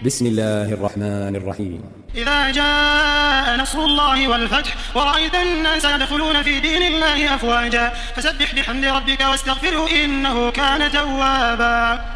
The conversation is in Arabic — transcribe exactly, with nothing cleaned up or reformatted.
بسم الله الرحمن الرحيم. إذا جاء نصر الله والفتح ورأيت الناس يدخلون في دين الله أفواجا فسبح بحمد ربك واستغفره إنه كان توابا.